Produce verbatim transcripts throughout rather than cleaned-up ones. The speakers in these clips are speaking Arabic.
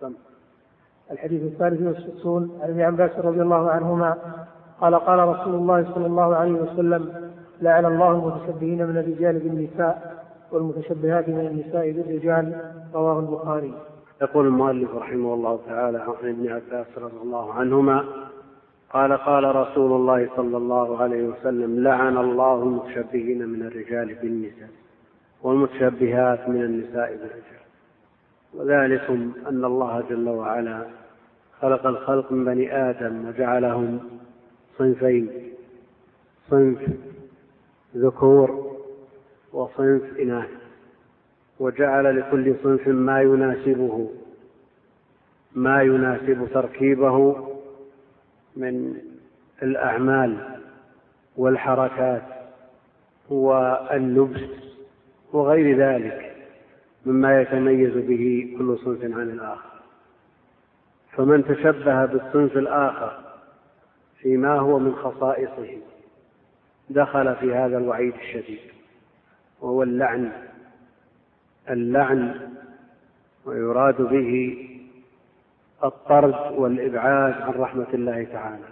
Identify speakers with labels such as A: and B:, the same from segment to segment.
A: الحديث الثالث والستون عن ابن عباس رضي الله عنهما قال قال رسول الله صلى الله عليه وسلم: لعن الله المتشبهين من الرجال بالنساء والمتشبهات من النساء بالرجال. رواه البخاري.
B: يقول المؤلف رحمه الله تعالى عن ابن عباس رضي الله عنهما قال قال رسول الله صلى الله عليه وسلم: لعن الله المتشبهين من الرجال بالنساء والمتشبهات من النساء بالرجال. وذلكم أن الله جل وعلا خلق الخلق من بني آدم وجعلهم صنفين: صنف ذكور وصنف إناث، وجعل لكل صنف ما يناسبه ما يناسب تركيبه من الأعمال والحركات واللبس وغير ذلك مما يتميز به كل صنف عن الآخر. فمن تشبه بالصنف الآخر فيما هو من خصائصه دخل في هذا الوعيد الشديد، وهو اللعن اللعن ويراد به الطرد والإبعاد عن رحمة الله تعالى.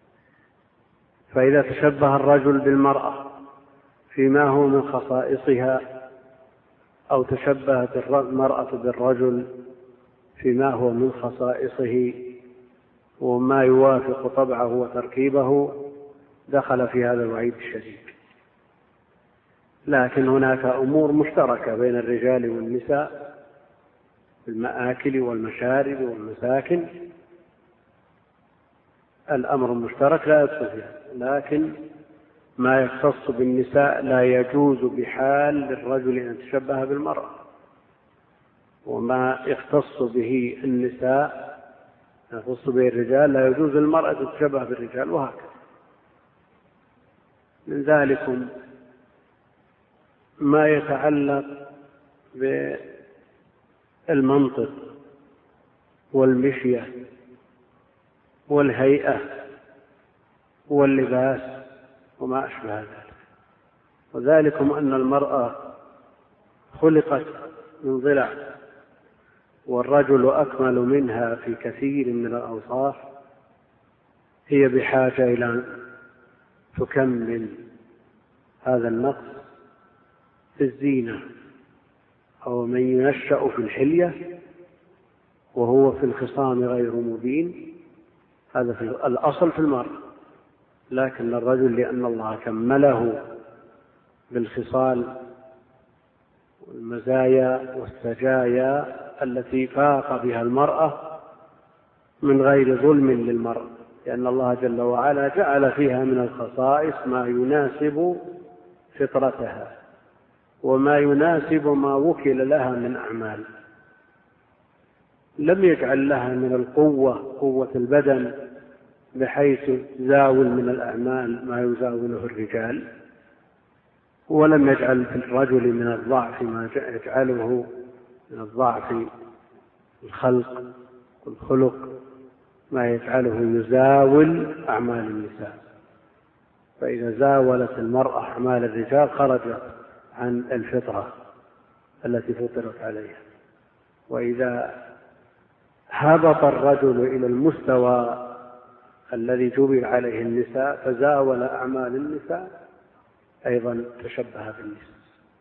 B: فإذا تشبه الرجل بالمرأة فيما هو من خصائصها، أو تشبهت المرأة بالرجل فيما هو من خصائصه وما يوافق طبعه وتركيبه، دخل في هذا الوعيد الشديد. لكن هناك أمور مشتركة بين الرجال والنساء في المآكل والمشارب والمساكن، الأمر المشترك لا يدخل فيها. لكن ما يختص بالنساء لا يجوز بحال للرجل أن يتشبه بالمرأة، وما يختص به النساء يختص به الرجال لا يجوز للمرأة أن تتشبه بالرجال، وهكذا. من ذلك ما يتعلق بالمنطق والمشية والهيئة واللباس وما أشبه ذلك. وذلكم أن المرأة خلقت من ضلع، والرجل أكمل منها في كثير من الأوصاف، هي بحاجة إلى أن تكمل هذا النقص في الزينة. أو من ينشأ في الحلية وهو في الخصام غير مبين، هذا في الأصل في المرأة. لكن الرجل لأن الله كمله بالخصال والمزايا والسجايا التي فاق بها المرأة من غير ظلم للمرأة، لأن الله جل وعلا جعل فيها من الخصائص ما يناسب فطرتها وما يناسب ما وكل لها من أعمال. لم يجعل لها من القوة قوة البدن بحيث زاول من الأعمال ما يزاوله الرجال، ولم يجعل في الرجل من الضعف ما يجعله من الضعف الخلق والخلق ما يجعله يزاول أعمال النساء. فإذا زاولت المرأة أعمال الرجال خرجت عن الفطرة التي فطرت عليها. وإذا هبط الرجل إلى المستوى الذي جبل عليه النساء فزاول أعمال النساء أيضا تشبه بالنساء.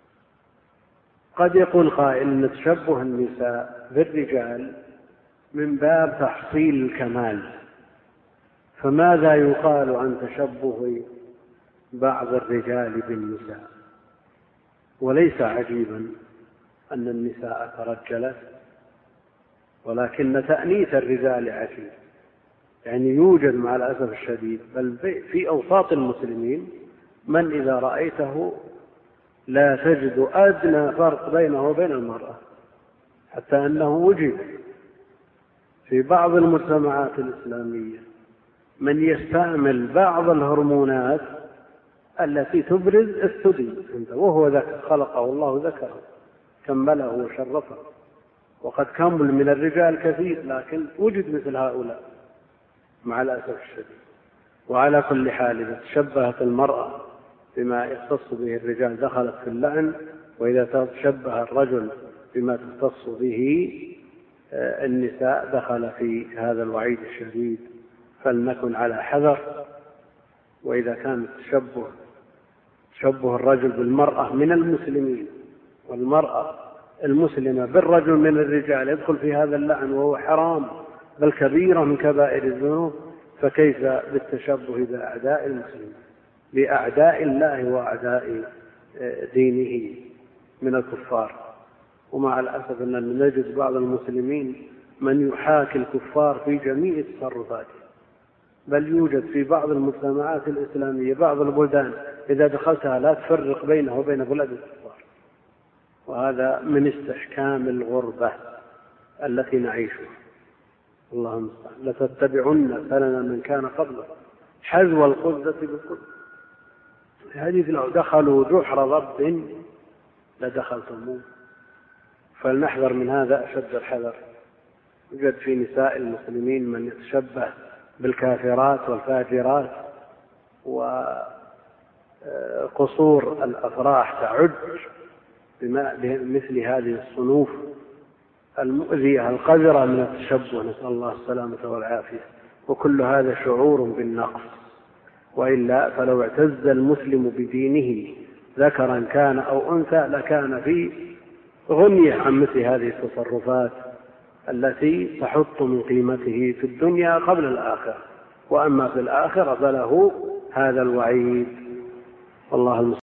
B: قد يقول قائل أن تشبه النساء بالرجال من باب تحصيل الكمال، فماذا يقال عن تشبه بعض الرجال بالنساء؟ وليس عجيبا أن النساء ترجلت، ولكن تأنيث الرجال عجيب. يعني يوجد مع الأسف الشديد بل في أوساط المسلمين من إذا رأيته لا تجد أدنى فرق بينه وبين المرأة، حتى أنه وجد في بعض المجتمعات الإسلامية من يستعمل بعض الهرمونات التي تبرز الثدي وهو ذكر، خلقه الله ذكره كمله وشرفه، وقد كمل من الرجال كثير، لكن وجد مثل هؤلاء مع الأسف الشديد. وعلى كل حال إذا تشبهت المرأة بما يختص به الرجال دخلت في اللعن، وإذا تشبه الرجل بما تختص به النساء دخل في هذا الوعيد الشديد، فلنكن على حذر. وإذا كان تشبه تشبه الرجل بالمرأة من المسلمين والمرأة المسلمة بالرجل من الرجال يدخل في هذا اللعن وهو حرام بل كبيرة من كبائر الذنوب، فكيف بالتشبه بأعداء المسلمين بأعداء الله وأعداء دينه من الكفار؟ ومع الأسف أننا نجد بعض المسلمين من يحاكي الكفار في جميع تصرفاته، بل يوجد في بعض المجتمعات الإسلامية بعض البلدان إذا دخلتها لا تفرق بينه وبين بلاد الكفار، وهذا من استحكام الغربة التي نعيشها. اللهم لتتبعن سنن من كان قبله حذو القذة بالقذة. الحديث لو دخلوا جحر ضب لدخلتموه، فلنحذر من هذا أشد الحذر. يوجد في نساء المسلمين من يتشبه بالكافرات والفاجرات، وقصور الأفراح تعج بمثل هذه الصنوف المؤذية القذرة من التشبه، نسأل الله السلامة والعافية. وكل هذا شعور بالنقص، وإلا فلو اعتز المسلم بدينه ذكرا كان أو أنثى لكان في غنية عن مثل هذه التصرفات التي تحط من قيمته في الدنيا قبل الآخرة، وأما في الآخرة فله هذا الوعيد. والله المستعان.